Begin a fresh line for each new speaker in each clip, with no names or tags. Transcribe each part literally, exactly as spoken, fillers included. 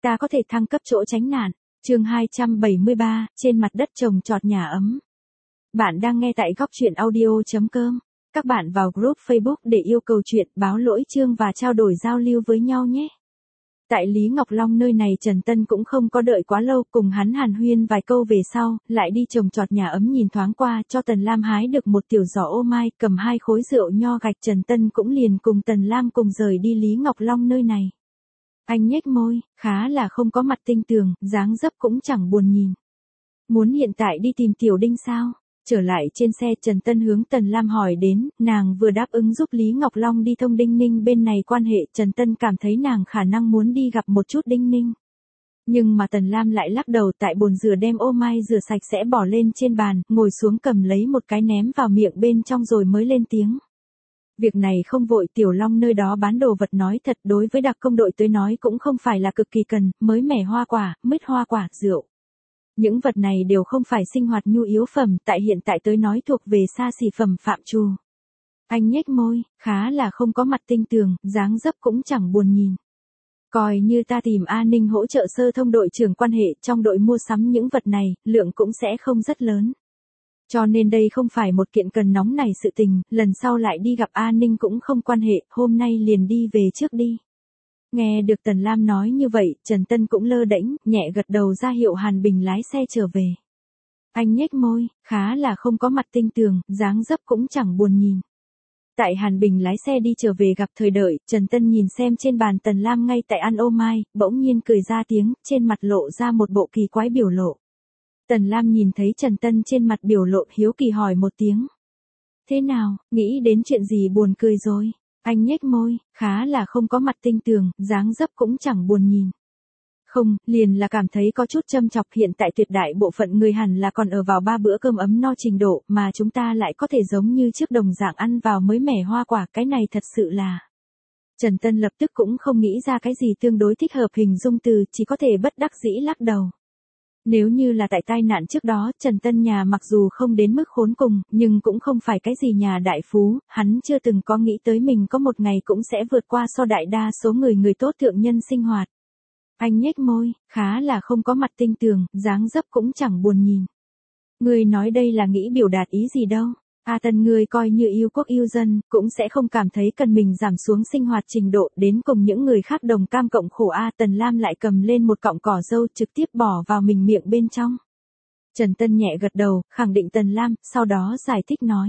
Ta có thể thăng cấp chỗ tránh nạn. Chương hai trăm bảy mươi ba, trên mặt đất trồng trọt nhà ấm. Bạn đang nghe tại góc truyện audio chấm com. Các bạn vào group Facebook để yêu cầu chuyện, báo lỗi chương và trao đổi giao lưu với nhau nhé. Tại Lý Ngọc Long nơi này Trần Tân cũng không có đợi quá lâu, cùng hắn hàn huyên vài câu về sau, lại đi trồng trọt nhà ấm nhìn thoáng qua cho Tần Lam hái được một tiểu giỏ ô mai, cầm hai khối rượu nho gạch Trần Tân cũng liền cùng Tần Lam cùng rời đi Lý Ngọc Long nơi này. Anh nhếch môi, khá là không có mặt tinh tường, dáng dấp cũng chẳng buồn nhìn. Muốn hiện tại đi tìm Tiểu Đinh sao? Trở lại trên xe Trần Tân hướng Tần Lam hỏi đến, nàng vừa đáp ứng giúp Lý Ngọc Long đi thông Đinh Ninh bên này quan hệ, Trần Tân cảm thấy nàng khả năng muốn đi gặp một chút Đinh Ninh. Nhưng mà Tần Lam lại lắc đầu, tại bồn rửa đem ô mai rửa sạch sẽ bỏ lên trên bàn, ngồi xuống cầm lấy một cái ném vào miệng bên trong rồi mới lên tiếng. Việc này không vội, Tiểu Long nơi đó bán đồ vật nói thật đối với đặc công đội tới nói cũng không phải là cực kỳ cần, mới mẻ hoa quả, mứt hoa quả, rượu. Những vật này đều không phải sinh hoạt nhu yếu phẩm, tại hiện tại tới nói thuộc về xa xỉ phẩm phạm trù. Anh nhếch môi, khá là không có mặt tinh tường, dáng dấp cũng chẳng buồn nhìn. Coi như ta tìm A Ninh hỗ trợ sơ thông đội trưởng quan hệ, trong đội mua sắm những vật này, lượng cũng sẽ không rất lớn. Cho nên đây không phải một kiện cần nóng này sự tình, lần sau lại đi gặp A Ninh cũng không quan hệ, hôm nay liền đi về trước đi. Nghe được Tần Lam nói như vậy, Trần Tân cũng lơ đễnh, nhẹ gật đầu ra hiệu Hàn Bình lái xe trở về. Anh nhếch môi, khá là không có mặt tinh tường, dáng dấp cũng chẳng buồn nhìn. Tại Hàn Bình lái xe đi trở về gặp thời đợi, Trần Tân nhìn xem trên bàn Tần Lam ngay tại ăn ô mai, bỗng nhiên cười ra tiếng, trên mặt lộ ra một bộ kỳ quái biểu lộ. Tần Lam nhìn thấy Trần Tân trên mặt biểu lộ, hiếu kỳ hỏi một tiếng. Thế nào, nghĩ đến chuyện gì buồn cười rồi? Anh nhếch môi, khá là không có mặt tinh tường, dáng dấp cũng chẳng buồn nhìn. Không, liền là cảm thấy có chút châm chọc, hiện tại tuyệt đại bộ phận người hẳn là còn ở vào ba bữa cơm ấm no trình độ, mà chúng ta lại có thể giống như trước đồng dạng ăn vào mới mẻ hoa quả, cái này thật sự là... Trần Tân lập tức cũng không nghĩ ra cái gì tương đối thích hợp hình dung từ, chỉ có thể bất đắc dĩ lắc đầu. Nếu như là tại tai nạn trước đó, Trần Tân nhà mặc dù không đến mức khốn cùng, nhưng cũng không phải cái gì nhà đại phú, hắn chưa từng có nghĩ tới mình có một ngày cũng sẽ vượt qua so đại đa số người người tốt thượng nhân sinh hoạt. Anh nhếch môi, khá là không có mặt tinh tường, dáng dấp cũng chẳng buồn nhìn. Ngươi nói đây là nghĩ biểu đạt ý gì đâu. A Tân ngươi coi như yêu quốc yêu dân, cũng sẽ không cảm thấy cần mình giảm xuống sinh hoạt trình độ đến cùng những người khác đồng cam cộng khổ. A Tần Lam lại cầm lên một cọng cỏ dâu trực tiếp bỏ vào mình miệng bên trong. Trần Tân nhẹ gật đầu, khẳng định Tần Lam, sau đó giải thích nói.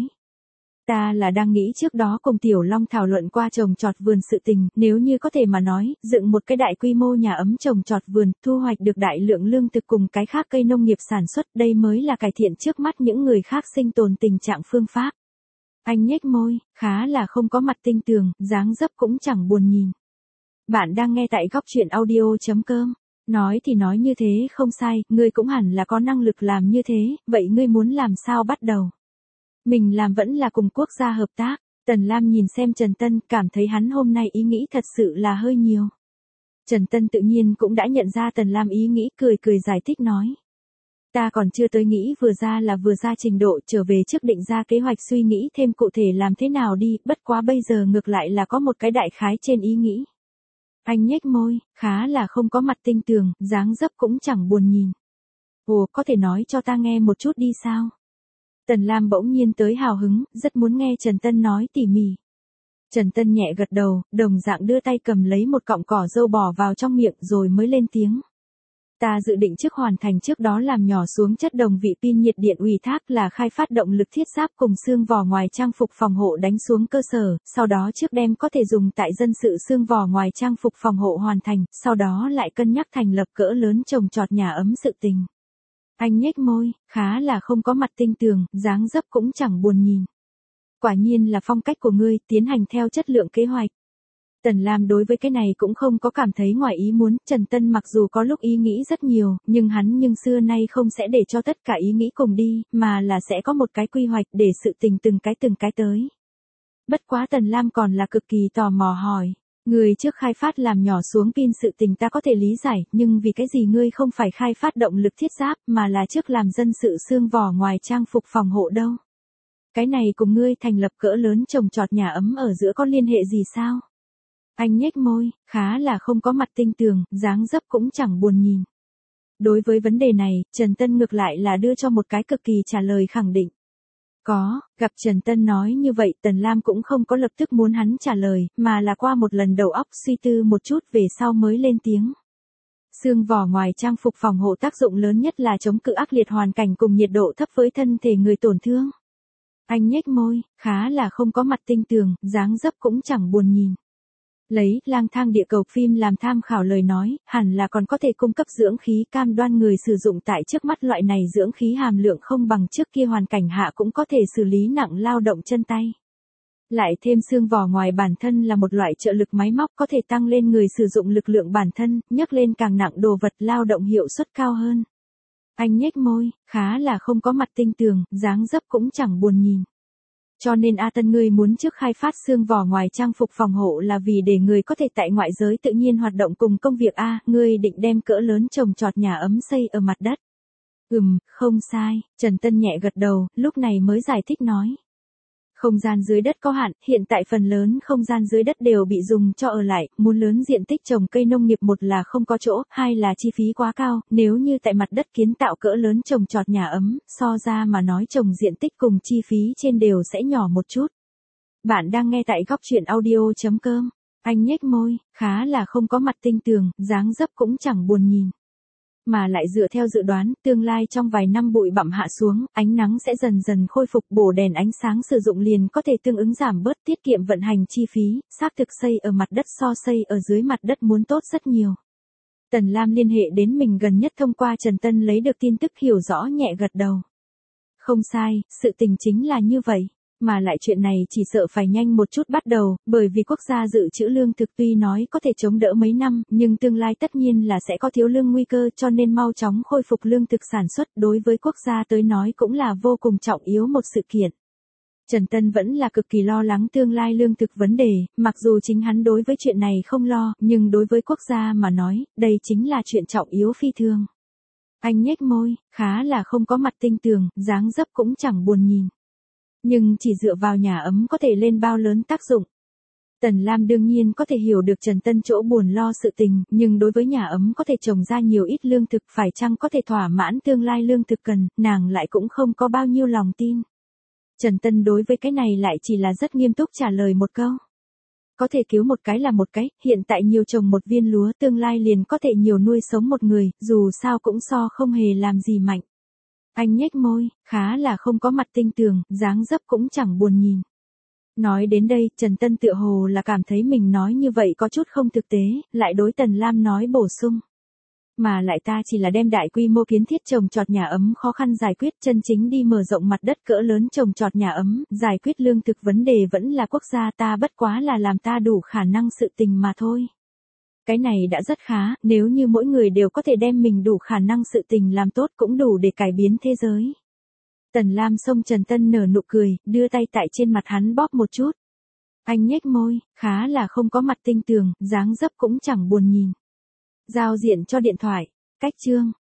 Ta là đang nghĩ trước đó cùng Tiểu Long thảo luận qua trồng trọt vườn sự tình, nếu như có thể mà nói, dựng một cái đại quy mô nhà ấm trồng trọt vườn, thu hoạch được đại lượng lương thực cùng cái khác cây nông nghiệp sản xuất, đây mới là cải thiện trước mắt những người khác sinh tồn tình trạng phương pháp. Anh nhếch môi, khá là không có mặt tinh tường, dáng dấp cũng chẳng buồn nhìn. Bạn đang nghe tại góc truyện audio chấm com. Nói thì nói như thế không sai, ngươi cũng hẳn là có năng lực làm như thế, vậy ngươi muốn làm sao bắt đầu? Mình làm vẫn là cùng quốc gia hợp tác. Tần Lam nhìn xem Trần Tân, cảm thấy hắn hôm nay ý nghĩ thật sự là hơi nhiều. Trần Tân tự nhiên cũng đã nhận ra Tần Lam ý nghĩ, cười cười giải thích nói. Ta còn chưa tới nghĩ vừa ra là vừa ra trình độ, trở về trước định ra kế hoạch suy nghĩ thêm cụ thể làm thế nào đi, bất quá bây giờ ngược lại là có một cái đại khái trên ý nghĩ. Anh nhếch môi, khá là không có mặt tinh tường, dáng dấp cũng chẳng buồn nhìn. Ồ, có thể nói cho ta nghe một chút đi sao? Tần Lam bỗng nhiên tới hào hứng, rất muốn nghe Trần Tân nói tỉ mỉ. Trần Tân nhẹ gật đầu, đồng dạng đưa tay cầm lấy một cọng cỏ dâu bỏ vào trong miệng rồi mới lên tiếng. Ta dự định trước hoàn thành trước đó làm nhỏ xuống chất đồng vị pin nhiệt điện ủy thác là khai phát động lực thiết giáp cùng xương vỏ ngoài trang phục phòng hộ đánh xuống cơ sở, sau đó trước đem có thể dùng tại dân sự xương vỏ ngoài trang phục phòng hộ hoàn thành, sau đó lại cân nhắc thành lập cỡ lớn trồng trọt nhà ấm sự tình. Anh nhếch môi, khá là không có mặt tinh tường, dáng dấp cũng chẳng buồn nhìn. Quả nhiên là phong cách của ngươi, tiến hành theo chất lượng kế hoạch. Tần Lam đối với cái này cũng không có cảm thấy ngoài ý muốn, Trần Tân mặc dù có lúc ý nghĩ rất nhiều, nhưng hắn nhưng xưa nay không sẽ để cho tất cả ý nghĩ cùng đi, mà là sẽ có một cái quy hoạch để sự tình từng cái từng cái tới. Bất quá Tần Lam còn là cực kỳ tò mò hỏi. Người trước khai phát làm nhỏ xuống pin sự tình ta có thể lý giải, nhưng vì cái gì ngươi không phải khai phát động lực thiết giáp mà là trước làm dân sự xương vỏ ngoài trang phục phòng hộ đâu? Cái này cùng ngươi thành lập cỡ lớn trồng trọt nhà ấm ở giữa có liên hệ gì sao? Anh nhếch môi, khá là không có mặt tinh tường, dáng dấp cũng chẳng buồn nhìn. Đối với vấn đề này, Trần Tân ngược lại là đưa cho một cái cực kỳ trả lời khẳng định. Có, gặp Trần Tân nói như vậy Tần Lam cũng không có lập tức muốn hắn trả lời, mà là qua một lần đầu óc suy tư một chút về sau mới lên tiếng. Xương vỏ ngoài trang phục phòng hộ tác dụng lớn nhất là chống cự ác liệt hoàn cảnh cùng nhiệt độ thấp với thân thể người tổn thương. Anh nhếch môi, khá là không có mặt tinh tường, dáng dấp cũng chẳng buồn nhìn. Lấy Lang thang địa cầu phim làm tham khảo lời nói, hẳn là còn có thể cung cấp dưỡng khí cam đoan người sử dụng tại trước mắt loại này dưỡng khí hàm lượng không bằng trước kia hoàn cảnh hạ cũng có thể xử lý nặng lao động chân tay. Lại thêm xương vỏ ngoài bản thân là một loại trợ lực máy móc có thể tăng lên người sử dụng lực lượng bản thân, nhấc lên càng nặng đồ vật lao động hiệu suất cao hơn. Anh nhếch môi, khá là không có mặt tinh tường, dáng dấp cũng chẳng buồn nhìn. Cho nên A Tân ngươi muốn trước khai phát xương vỏ ngoài trang phục phòng hộ là vì để người có thể tại ngoại giới tự nhiên hoạt động cùng công việc A, ngươi định đem cỡ lớn trồng trọt nhà ấm xây ở mặt đất. Ừm, không sai, Trần Tân nhẹ gật đầu, lúc này mới giải thích nói. Không gian dưới đất có hạn, hiện tại phần lớn không gian dưới đất đều bị dùng cho ở lại, muốn lớn diện tích trồng cây nông nghiệp một là không có chỗ, hai là chi phí quá cao, nếu như tại mặt đất kiến tạo cỡ lớn trồng trọt nhà ấm, so ra mà nói trồng diện tích cùng chi phí trên đều sẽ nhỏ một chút. Bạn đang nghe tại góc truyện audio chấm com, anh nhếch môi, khá là không có mặt tinh tường, dáng dấp cũng chẳng buồn nhìn. Mà lại dựa theo dự đoán, tương lai trong vài năm bụi bặm hạ xuống, ánh nắng sẽ dần dần khôi phục bổ đèn ánh sáng sử dụng liền có thể tương ứng giảm bớt tiết kiệm vận hành chi phí, xác thực xây ở mặt đất so xây ở dưới mặt đất muốn tốt rất nhiều. Tần Lam liên hệ đến mình gần nhất thông qua Trần Tân lấy được tin tức hiểu rõ nhẹ gật đầu. Không sai, sự tình chính là như vậy. Mà lại chuyện này chỉ sợ phải nhanh một chút bắt đầu, bởi vì quốc gia dự trữ lương thực tuy nói có thể chống đỡ mấy năm, nhưng tương lai tất nhiên là sẽ có thiếu lương nguy cơ cho nên mau chóng khôi phục lương thực sản xuất đối với quốc gia tới nói cũng là vô cùng trọng yếu một sự kiện. Trần Tân vẫn là cực kỳ lo lắng tương lai lương thực vấn đề, mặc dù chính hắn đối với chuyện này không lo, nhưng đối với quốc gia mà nói, đây chính là chuyện trọng yếu phi thường. Anh nhếch môi, khá là không có mặt tinh tường, dáng dấp cũng chẳng buồn nhìn. Nhưng chỉ dựa vào nhà ấm có thể lên bao lớn tác dụng. Tần Lam đương nhiên có thể hiểu được Trần Tân chỗ buồn lo sự tình, nhưng đối với nhà ấm có thể trồng ra nhiều ít lương thực phải chăng có thể thỏa mãn tương lai lương thực cần, nàng lại cũng không có bao nhiêu lòng tin. Trần Tân đối với cái này lại chỉ là rất nghiêm túc trả lời một câu. Có thể cứu một cái là một cái, hiện tại nhiều trồng một viên lúa tương lai liền có thể nhiều nuôi sống một người, dù sao cũng so không hề làm gì mạnh. Anh nhếch môi, khá là không có mặt tinh tường, dáng dấp cũng chẳng buồn nhìn. Nói đến đây, Trần Tân tựa hồ là cảm thấy mình nói như vậy có chút không thực tế, lại đối Tần Lam nói bổ sung. Mà lại ta chỉ là đem đại quy mô kiến thiết trồng trọt nhà ấm khó khăn giải quyết chân chính đi mở rộng mặt đất cỡ lớn trồng trọt nhà ấm, giải quyết lương thực vấn đề vẫn là quốc gia ta bất quá là làm ta đủ khả năng sự tình mà thôi. Cái này đã rất khá, nếu như mỗi người đều có thể đem mình đủ khả năng sự tình làm tốt cũng đủ để cải biến thế giới. Tần Lam xông Trần Tân nở nụ cười, đưa tay tại trên mặt hắn bóp một chút. Anh nhếch môi, khá là không có mặt tinh tường, dáng dấp cũng chẳng buồn nhìn. Giao diện cho điện thoại, cách chương.